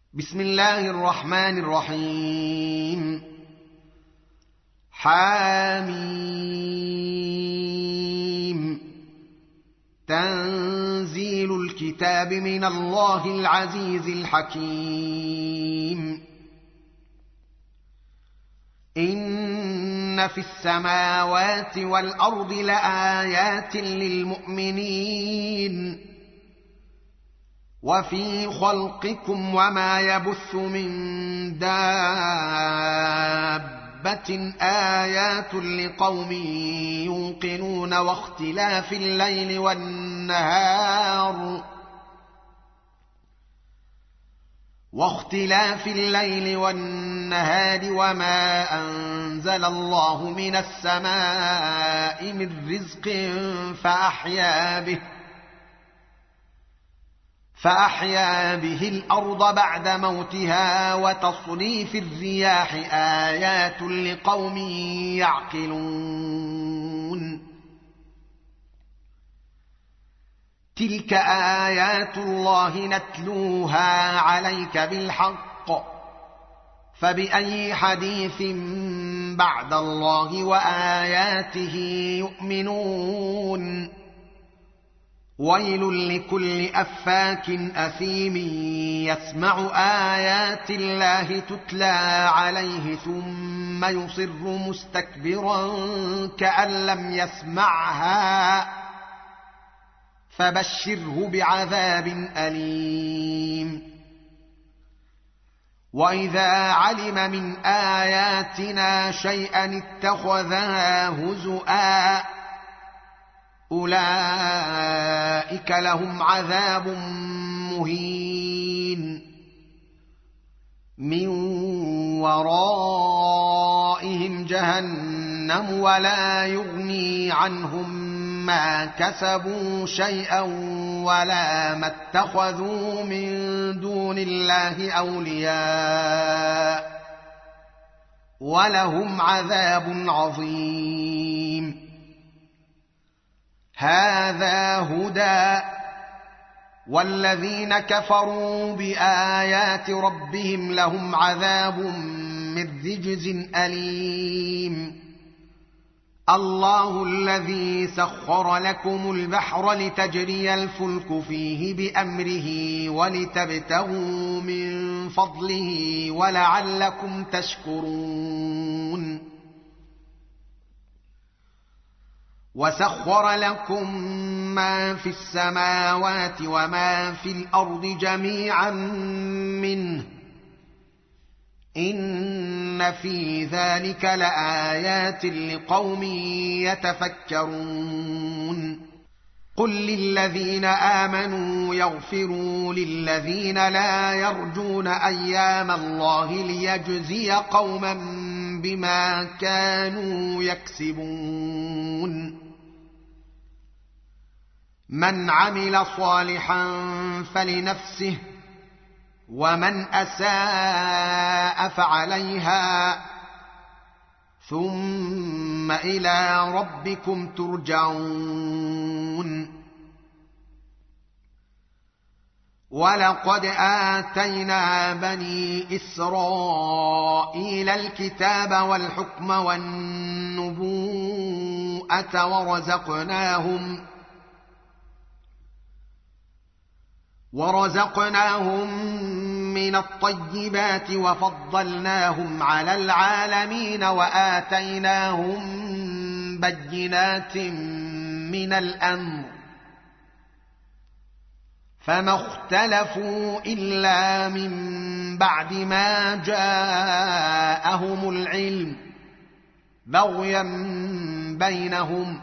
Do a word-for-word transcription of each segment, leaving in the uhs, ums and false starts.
بسم الله الرحمن الرحيم. حاميم. تنزيل الكتاب من الله العزيز الحكيم. إن في السماوات والأرض لآيات للمؤمنين وفي خلقكم وما يبث من دابة آيات لقوم يوقنون واختلاف الليل والنهار واختلاف الليل والنهار وما أنزل الله من السماء من رزق فأحيا به فأحيا به الأرض بعد موتها وتصريف الرياح آيات لقوم يعقلون. تلك آيات الله نتلوها عليك بالحق فبأي حديث بعد الله وآياته يؤمنون. ويل لكل أفاك أثيم يسمع آيات الله تتلى عليه ثم يصر مستكبرا كأن لم يسمعها فبشره بعذاب أليم. وإذا علم من آياتنا شيئا اتخذها هزؤا أولئك لهم عذاب مهين من ورائهم جهنم ولا يغني عنهم ما كسبوا شيئا ولا ما اتخذوا من دون الله أولياء ولهم عذاب عظيم. هذا هدى والذين كفروا بآيات ربهم لهم عذاب من رجز أليم. الله الذي سخر لكم البحر لتجري الفلك فيه بأمره ولتبتغوا من فضله ولعلكم تشكرون. وسخر لكم ما في السماوات وما في الأرض جميعا منه إن في ذلك لآيات لقوم يتفكرون. قل للذين آمنوا يغفروا للذين لا يرجون أيام الله ليجزي قوما بما كانوا يكسبون. من عمل صالحا فلنفسه ومن أساء فعليها ثم إلى ربكم ترجعون. ولقد آتينا بني إسرائيل الكتاب والحكم والنبوءة ورزقناهم ورزقناهم من الطيبات وفضلناهم على العالمين وآتيناهم بينات من الأمر فما اختلفوا إلا من بعد ما جاءهم العلم بغيا بينهم.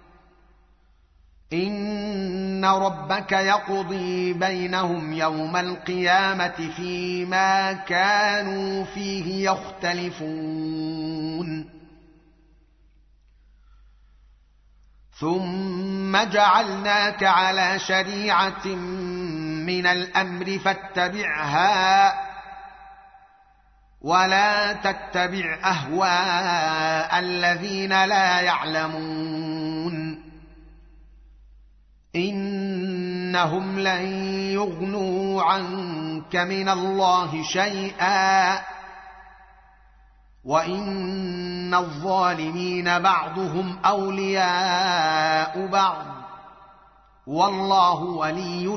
إن ربك يقضي بينهم يوم القيامة فيما كانوا فيه يختلفون. ثم جعلناك على شريعة من الأمر فاتبعها ولا تتبع أهواء الذين لا يعلمون. إنهم لن يغنوا عنك يضروك من الله شيئا وإن الظالمين بعضهم أولياء بعض والله ولي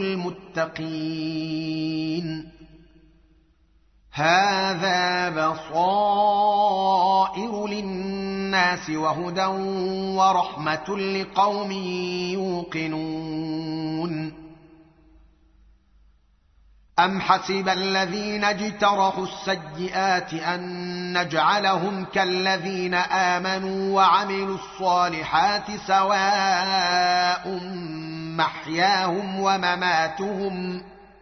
المتقين. هذا بصائر للناس وهدى ورحمة لقوم يوقنون. أم حسب الذين اجترحوا السيئات أن نجعلهم كالذين آمنوا وعملوا الصالحات سواء محياهم ومماتهم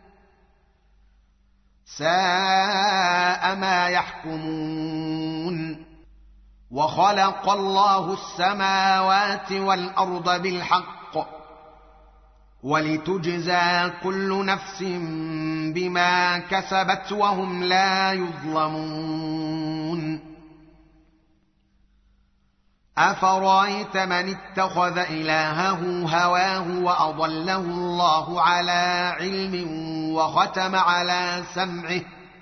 ساء ما يحكمون. وخلق الله السماوات والأرض بالحق ولتجزى كل نفس بما كسبت وهم لا يظلمون. أفرأيت من اتخذ إلهه هواه وأضله الله على علم وختم على سمعه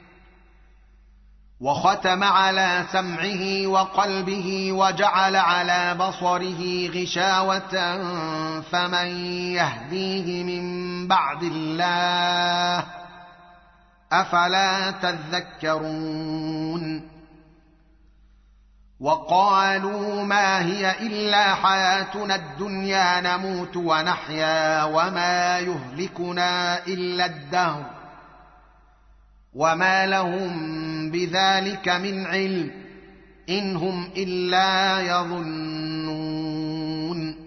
وختم على سمعه وقلبه وجعل على بصره غشاوة فمن يهديه من بعد الله أفلا تذكرون. وقالوا ما هي إلا حياتنا الدنيا نموت ونحيا وما يهلكنا إلا الدهر وما لهم بذلك من علم إن هم إلا يظنون.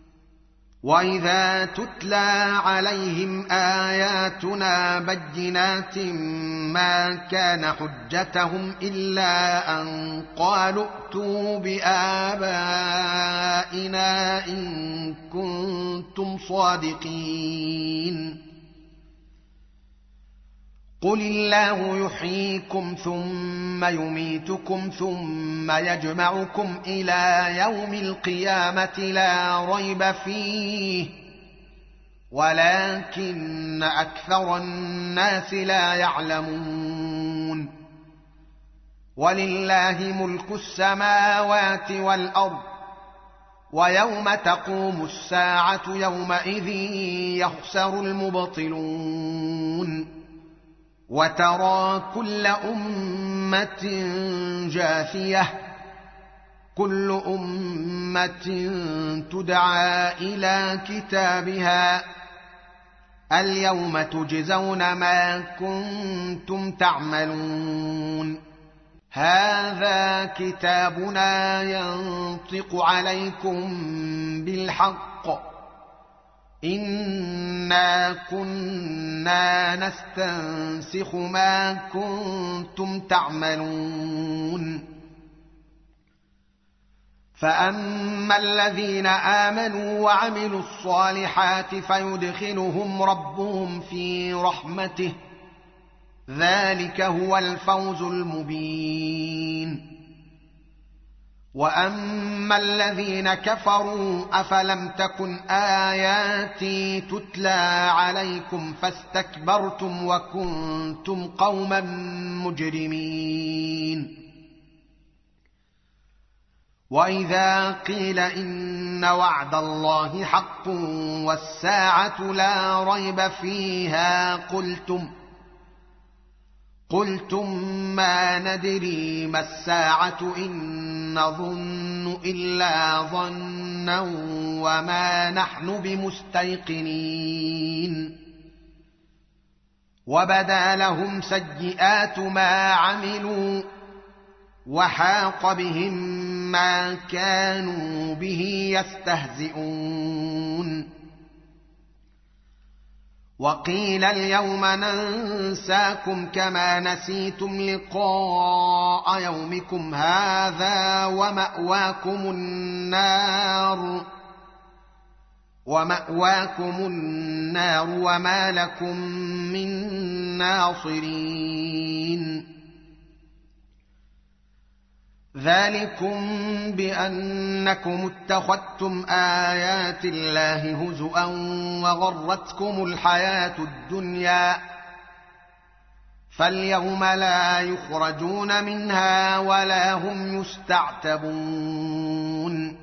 وإذا تتلى عليهم آياتنا بينات ما كان حجتهم إلا أن قالوا ائتوا بآبائنا إن كنتم صادقين. قل الله يحييكم ثم يميتكم ثم يجمعكم إلى يوم القيامة لا ريب فيه ولكن أكثر الناس لا يعلمون. ولله ملك السماوات والأرض ويوم تقوم الساعة يومئذ يخسر المبطلون. وترى كل أمة جاثية كل أمة تدعى إلى كتابها اليوم تجزون ما كنتم تعملون. هذا كتابنا ينطق عليكم بالحق إنا كنا نستنسخ ما كنتم تعملون. فأما الذين آمنوا وعملوا الصالحات فيدخلهم ربهم في رحمته ذلك هو الفوز المبين. وأما الذين كفروا أفلم تكن آياتي تتلى عليكم فاستكبرتم وكنتم قوما مجرمين. وإذا قيل إن وعد الله حق والساعة لا ريب فيها قلتم قلتم ما ندري ما الساعة إن نظن إلا ظنا وما نحن بمستيقنين. وبدا لهم سيئات ما عملوا وحاق بهم ما كانوا به يستهزئون. وقيل اليوم ننساكم كما نسيتم لقاء يومكم هذا ومأواكم النار ومأواكم النار وما لكم من ناصرين. ذلكم بأنكم اتخذتم آيات الله هزؤا وغرتكم الحياة الدنيا فاليوم لا يخرجون منها ولا هم يستعتبون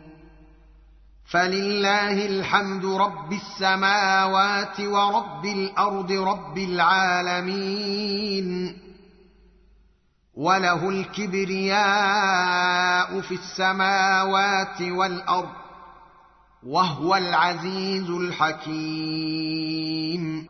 فلله الحمد رب السماوات ورب الأرض رب العالمين وله الكبرياء في السماوات والأرض وهو العزيز الحكيم